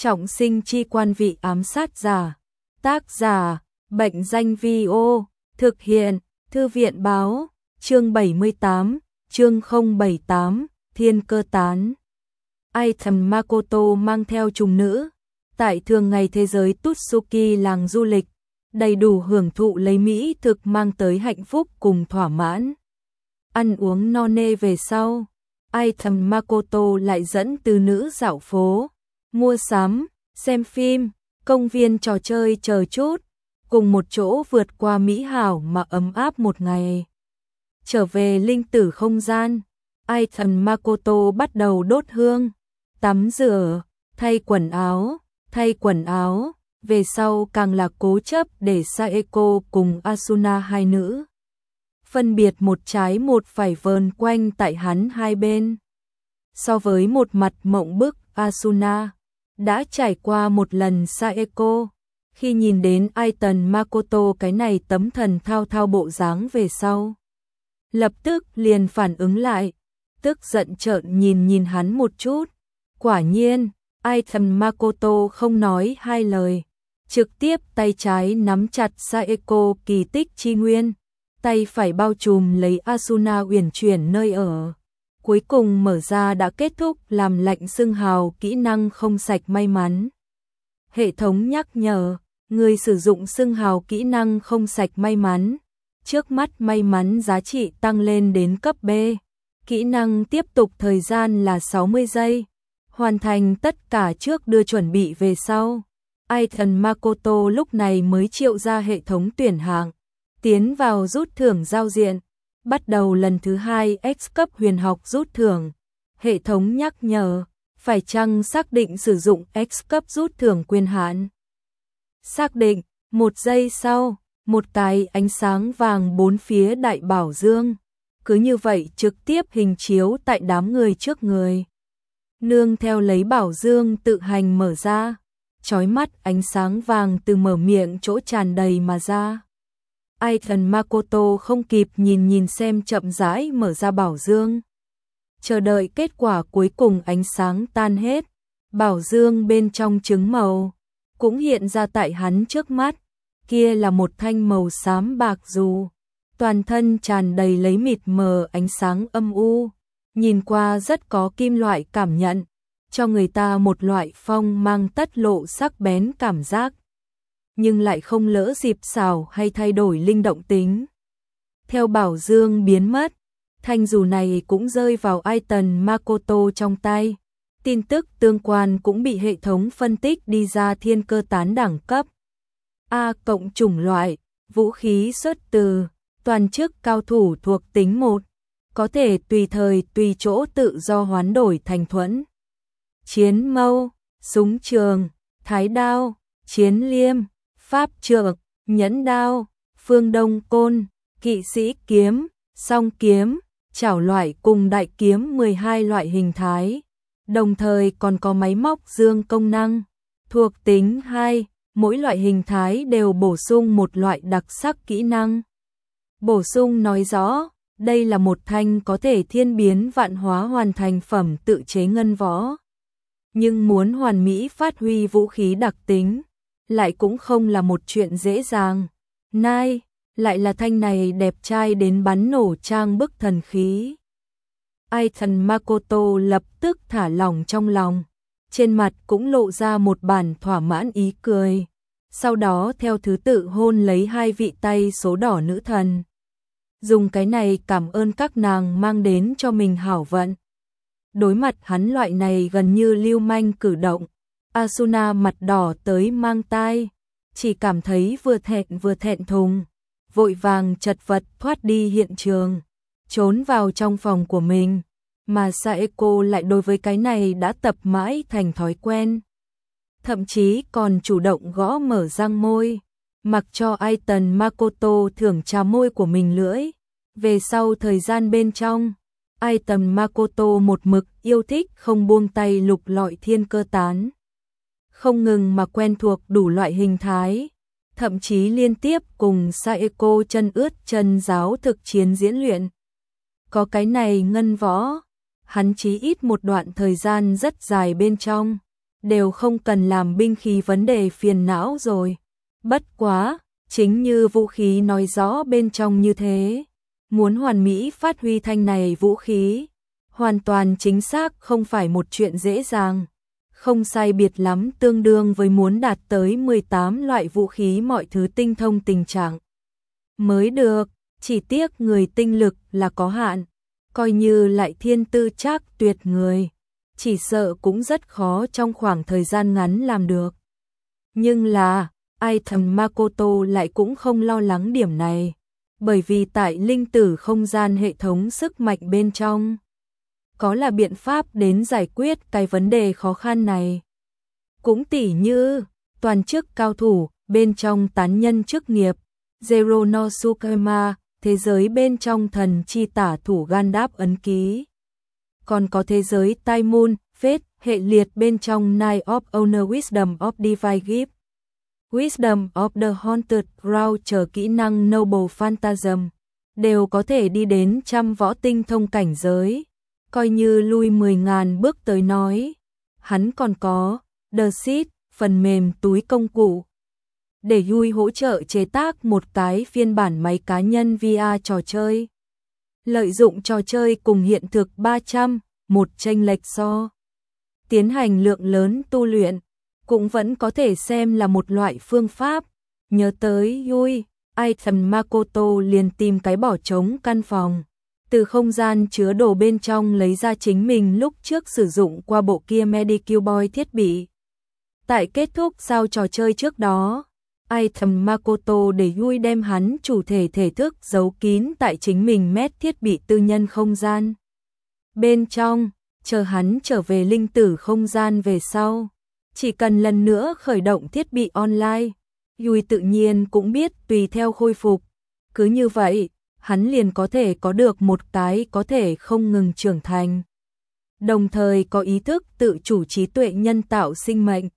Trọng sinh chi quan vị ám sát giả. Tác giả, Bệnh danh Vi-ô. Thực hiện, Thư viện báo. Chương 78, chương 078, Thiên Cơ Tán. Item Makoto mang theo trùng nữ. Tại thường ngày thế giới Tutsuki làng du lịch, đầy đủ hưởng thụ lấy mỹ thực mang tới hạnh phúc cùng thỏa mãn. Ăn uống no nê về sau, Item Makoto lại dẫn từ nữ dạo phố, mua sắm, xem phim, công viên trò chơi chờ chút, cùng một chỗ vượt qua mỹ hảo mà ấm áp một ngày. Trở về linh tử không gian, Item Makoto bắt đầu đốt hương, tắm rửa, thay quần áo, về sau càng là cố chấp để Saeko cùng Asuna hai nữ phân biệt một trái một phải vờn quanh tại hắn hai bên. So với một mặt mộng bức Asuna, đã trải qua một lần Saeko, khi nhìn đến Item Makoto cái này tấm thần thao thao bộ dáng về sau, lập tức liền phản ứng lại, tức giận trợn nhìn hắn một chút. Quả nhiên, Item Makoto không nói hai lời, trực tiếp tay trái nắm chặt Saeko kỳ tích chi nguyên, tay phải bao trùm lấy Asuna uyển chuyển nơi ở. Cuối cùng mở ra đã kết thúc làm lạnh xưng hào kỹ năng không sạch may mắn. Hệ thống nhắc nhở, người sử dụng xưng hào kỹ năng không sạch may mắn. Trước mắt may mắn giá trị tăng lên đến cấp B. Kỹ năng tiếp tục thời gian là 60 giây. Hoàn thành tất cả trước đưa chuẩn bị về sau. Item Makoto lúc này mới triệu ra hệ thống tuyển hạng, tiến vào rút thưởng giao diện, bắt đầu lần thứ 2 X cấp huyền học rút thưởng. Hệ thống nhắc nhở, phải chăng xác định sử dụng X cấp rút thưởng quyền hạn. Xác định, 1 giây sau, một cái ánh sáng vàng bốn phía đại bảo dương, cứ như vậy trực tiếp hình chiếu tại đám người trước người. Nương theo lấy bảo dương tự hành mở ra, chói mắt ánh sáng vàng từ mở miệng chỗ tràn đầy mà ra. Item Makoto không kịp nhìn xem chậm rãi mở ra bảo dương. Chờ đợi kết quả cuối cùng ánh sáng tan hết, bảo dương bên trong trứng màu cũng hiện ra tại hắn trước mắt. Kia là một thanh màu xám bạc dù, toàn thân tràn đầy lấy mịt mờ ánh sáng âm u, nhìn qua rất có kim loại cảm nhận, cho người ta một loại phong mang tất lộ sắc bén cảm giác, nhưng lại không lỡ dịp xảo hay thay đổi linh động tính. Theo bảo dương biến mất, thanh dù này cũng rơi vào Item Makoto trong tay. Tin tức tương quan cũng bị hệ thống phân tích đi ra. Thiên cơ tán đẳng cấp A cộng chủng loại, vũ khí xuất từ toàn chức cao thủ thuộc tính 1, có thể tùy thời tùy chỗ tự do hoán đổi thành thuẫn, chiến mâu, súng trường, thái đao, chiến liêm, pháp trượng, nhẫn đao, phương đông côn, kỵ sĩ kiếm, song kiếm, chảo loại cùng đại kiếm 12 loại hình thái, đồng thời còn có máy móc dương công năng. Thuộc tính 2, mỗi loại hình thái đều bổ sung một loại đặc sắc kỹ năng. Bổ sung nói rõ, đây là một thanh có thể thiên biến vạn hóa hoàn thành phẩm tự chế ngân võ. Nhưng muốn hoàn mỹ phát huy vũ khí đặc tính, lại cũng không là một chuyện dễ dàng. Nai, lại là thanh này đẹp trai đến bắn nổ trang bức thần khí. Item Makoto lập tức thả lỏng trong lòng, trên mặt cũng lộ ra một bản thỏa mãn ý cười. Sau đó theo thứ tự hôn lấy hai vị tay số đỏ nữ thần. Dùng cái này cảm ơn các nàng mang đến cho mình hảo vận. Đối mặt hắn loại này gần như lưu manh cử động, Asuna mặt đỏ tới mang tai, chỉ cảm thấy vừa thẹn thùng, vội vàng chật vật thoát đi hiện trường, trốn vào trong phòng của mình, mà Saeko lại đối với cái này đã tập mãi thành thói quen. Thậm chí còn chủ động gõ mở răng môi, mặc cho Item Makoto thưởng trà môi của mình lưỡi. Về sau thời gian bên trong, Item Makoto một mực yêu thích không buông tay lục lọi thiên cơ tán. Không ngừng mà quen thuộc đủ loại hình thái, thậm chí liên tiếp cùng Saeko chân ướt chân giáo thực chiến diễn luyện. Có cái này ngân võ, hắn chí ít một đoạn thời gian rất dài bên trong, đều không cần làm binh khí vấn đề phiền não rồi. Bất quá, chính như vũ khí nói rõ bên trong như thế, muốn hoàn mỹ phát huy thanh này vũ khí, hoàn toàn chính xác không phải một chuyện dễ dàng. Không sai biệt lắm tương đương với muốn đạt tới 18 loại vũ khí mọi thứ tinh thông tình trạng mới được, chỉ tiếc người tinh lực là có hạn, coi như lại thiên tư trác tuyệt người, chỉ sợ cũng rất khó trong khoảng thời gian ngắn làm được. Nhưng là, ai thầm Makoto lại cũng không lo lắng điểm này, bởi vì tại linh tử không gian hệ thống sức mạnh bên trong, có là biện pháp đến giải quyết cái vấn đề khó khăn này. Cũng tỉ như, toàn chức cao thủ, bên trong tán nhân chức nghiệp, Zero no Sukema, thế giới bên trong thần chi tả thủ Gandalf ấn ký. Còn có thế giới Tai Moon, Fate, hệ liệt bên trong Knight of Honor Wisdom of Divine Gift, Wisdom of the Haunted Ground chờ kỹ năng Noble Phantasm, đều có thể đi đến trăm võ tinh thông cảnh giới. Coi như lui 10.000 bước tới nói, hắn còn có The Seed, phần mềm túi công cụ, để Yui hỗ trợ chế tác một cái phiên bản máy cá nhân VR trò chơi. Lợi dụng trò chơi cùng hiện thực 300, một chênh lệch so. Tiến hành lượng lớn tu luyện, cũng vẫn có thể xem là một loại phương pháp. Nhớ tới Yui, Item Makoto liền tìm cái bỏ trống căn phòng. Từ không gian chứa đồ bên trong lấy ra chính mình lúc trước sử dụng qua bộ kia Medicube Boy thiết bị. Tại kết thúc sau trò chơi trước đó, Item Makoto để Yui đem hắn chủ thể thể thức giấu kín tại chính mình mét thiết bị tư nhân không gian. Bên trong, chờ hắn trở về linh tử không gian về sau, chỉ cần lần nữa khởi động thiết bị online, Yui tự nhiên cũng biết tùy theo khôi phục. Cứ như vậy, hắn liền có thể có được một cái có thể không ngừng trưởng thành, đồng thời có ý thức tự chủ trí tuệ nhân tạo sinh mệnh.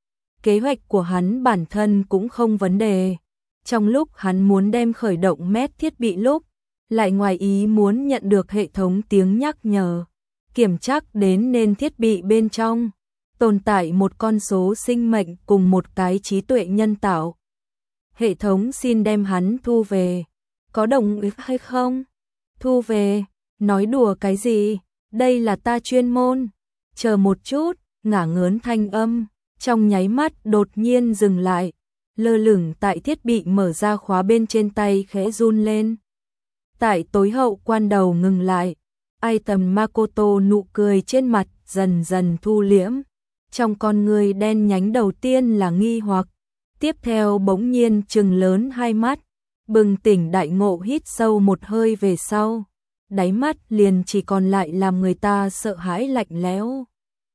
Kế hoạch của hắn bản thân cũng không vấn đề. Trong lúc hắn muốn đem khởi động mét thiết bị lúc, lại ngoài ý muốn nhận được hệ thống tiếng nhắc nhở, kiểm tra đến nên thiết bị bên trong tồn tại một con số sinh mệnh cùng một cái trí tuệ nhân tạo. Hệ thống xin đem hắn thu về. Có đồng ý hay không? Thu về, nói đùa cái gì? Đây là ta chuyên môn. Chờ một chút, ngả ngớn thanh âm, trong nháy mắt đột nhiên dừng lại, lơ lửng tại thiết bị mở ra khóa bên trên tay khẽ run lên. Tại tối hậu quan đầu ngừng lại, Item Makoto nụ cười trên mặt dần dần thu liễm. Trong con người đen nhánh đầu tiên là nghi hoặc, tiếp theo bỗng nhiên trừng lớn hai mắt. Bừng tỉnh đại ngộ hít sâu một hơi về sau, đáy mắt liền chỉ còn lại làm người ta sợ hãi lạnh lẽo.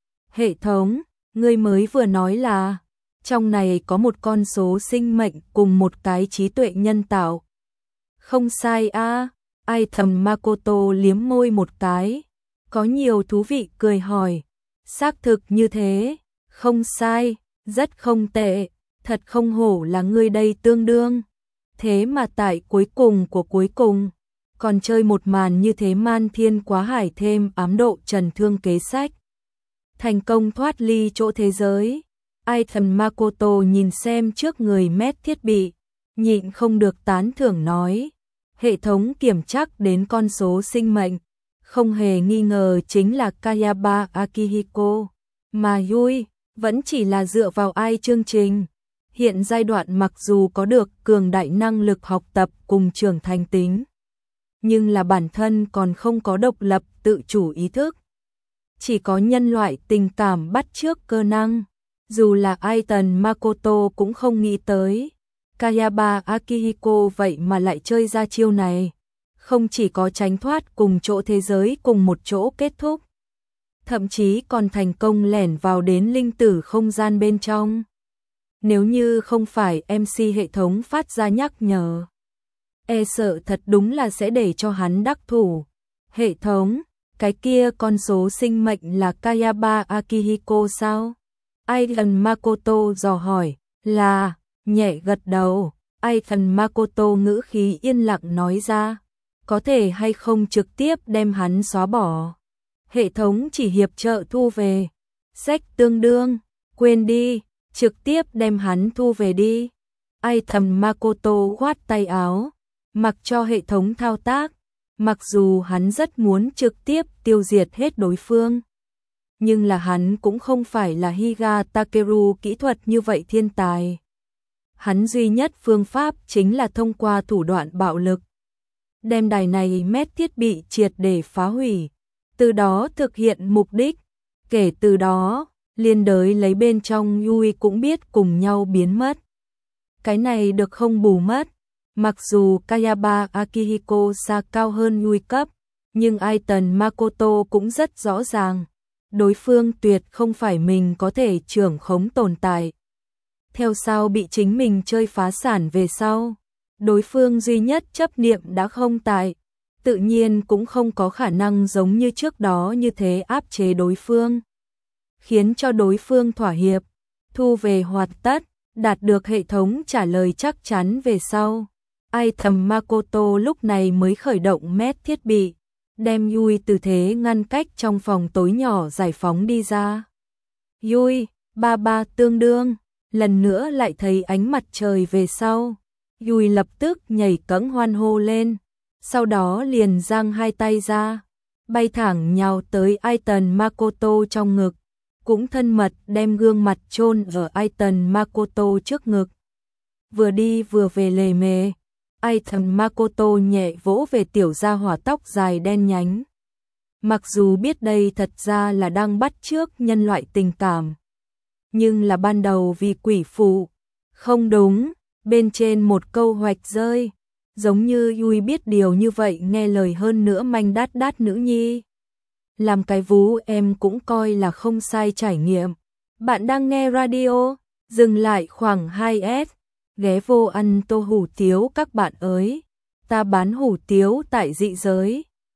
Hệ thống, ngươi mới vừa nói là, trong này có một con số sinh mệnh cùng một cái trí tuệ nhân tạo. Không sai a. Item Makoto liếm môi một cái, có nhiều thú vị cười hỏi. Xác thực như thế, không sai, rất không tệ, thật không hổ là ngươi đây tương đương. Thế mà tại cuối cùng của cuối cùng, còn chơi một màn như thế man thiên quá hải thêm ám độ trần thương kế sách. Thành công thoát ly chỗ thế giới. Item Makoto nhìn xem trước người mét thiết bị, nhịn không được tán thưởng nói. Hệ thống kiểm chắc đến con số sinh mệnh, không hề nghi ngờ chính là Kayaba Akihiko, mà Yui vẫn chỉ là dựa vào ai chương trình. Hiện giai đoạn mặc dù có được cường đại năng lực học tập cùng trưởng thành tính, nhưng là bản thân còn không có độc lập tự chủ ý thức. Chỉ có nhân loại tình cảm bắt chước cơ năng, dù là Item Makoto cũng không nghĩ tới. Kayaba Akihiko vậy mà lại chơi ra chiêu này, không chỉ có tránh thoát cùng chỗ thế giới cùng một chỗ kết thúc, thậm chí còn thành công lẻn vào đến linh tử không gian bên trong. Nếu như không phải MC hệ thống phát ra nhắc nhở, e sợ thật đúng là sẽ để cho hắn đắc thủ. Hệ thống, cái kia con số sinh mệnh là Kayaba Akihiko sao? Item Makoto dò hỏi. Là, nhẹ gật đầu. Item Makoto ngữ khí yên lặng nói ra. Có thể hay không trực tiếp đem hắn xóa bỏ? Hệ thống chỉ hiệp trợ thu về. Sách tương đương. Quên đi, trực tiếp đem hắn thu về đi. Ai thầm Makoto khoát tay áo, mặc cho hệ thống thao tác, mặc dù hắn rất muốn trực tiếp tiêu diệt hết đối phương. Nhưng là hắn cũng không phải là Higa Takeru kỹ thuật như vậy thiên tài. Hắn duy nhất phương pháp chính là thông qua thủ đoạn bạo lực. Đem đài này mét thiết bị triệt để phá hủy, từ đó thực hiện mục đích. Kể từ đó, liên đới lấy bên trong Yui cũng biết cùng nhau biến mất. Cái này được không bù mất. Mặc dù Kayaba Akihiko xa cao hơn Yui cấp, nhưng Aiton Makoto cũng rất rõ ràng. Đối phương tuyệt không phải mình có thể trưởng khống tồn tại. Theo sau bị chính mình chơi phá sản về sau, đối phương duy nhất chấp niệm đã không tại, tự nhiên cũng không có khả năng giống như trước đó như thế áp chế đối phương. Khiến cho đối phương thỏa hiệp, thu về hoạt tất, đạt được hệ thống trả lời chắc chắn về sau. Ai thầm Makoto lúc này mới khởi động mét thiết bị, đem Yui từ thế ngăn cách trong phòng tối nhỏ giải phóng đi ra. Yui, ba tương đương, lần nữa lại thấy ánh mặt trời về sau. Yui lập tức nhảy cẫng hoan hô lên, sau đó liền giang hai tay ra, bay thẳng nhào tới Aiton Makoto trong ngực, cũng thân mật đem gương mặt chôn ở Aiton Makoto trước ngực. Vừa đi vừa về lề mề, Aiton Makoto nhẹ vỗ về tiểu gia hỏa tóc dài đen nhánh. Mặc dù biết đây thật ra là đang bắt chước nhân loại tình cảm, nhưng là ban đầu vì quỷ phụ. Không đúng, bên trên một câu hoạch rơi, giống như Yui biết điều như vậy nghe lời hơn nữa manh đát đát nữ nhi. Làm cái vú em cũng coi là không sai trải nghiệm. Bạn đang nghe radio, dừng lại khoảng 2S, ghé vô ăn tô hủ tiếu các bạn ơi. Ta bán hủ tiếu tại dị giới.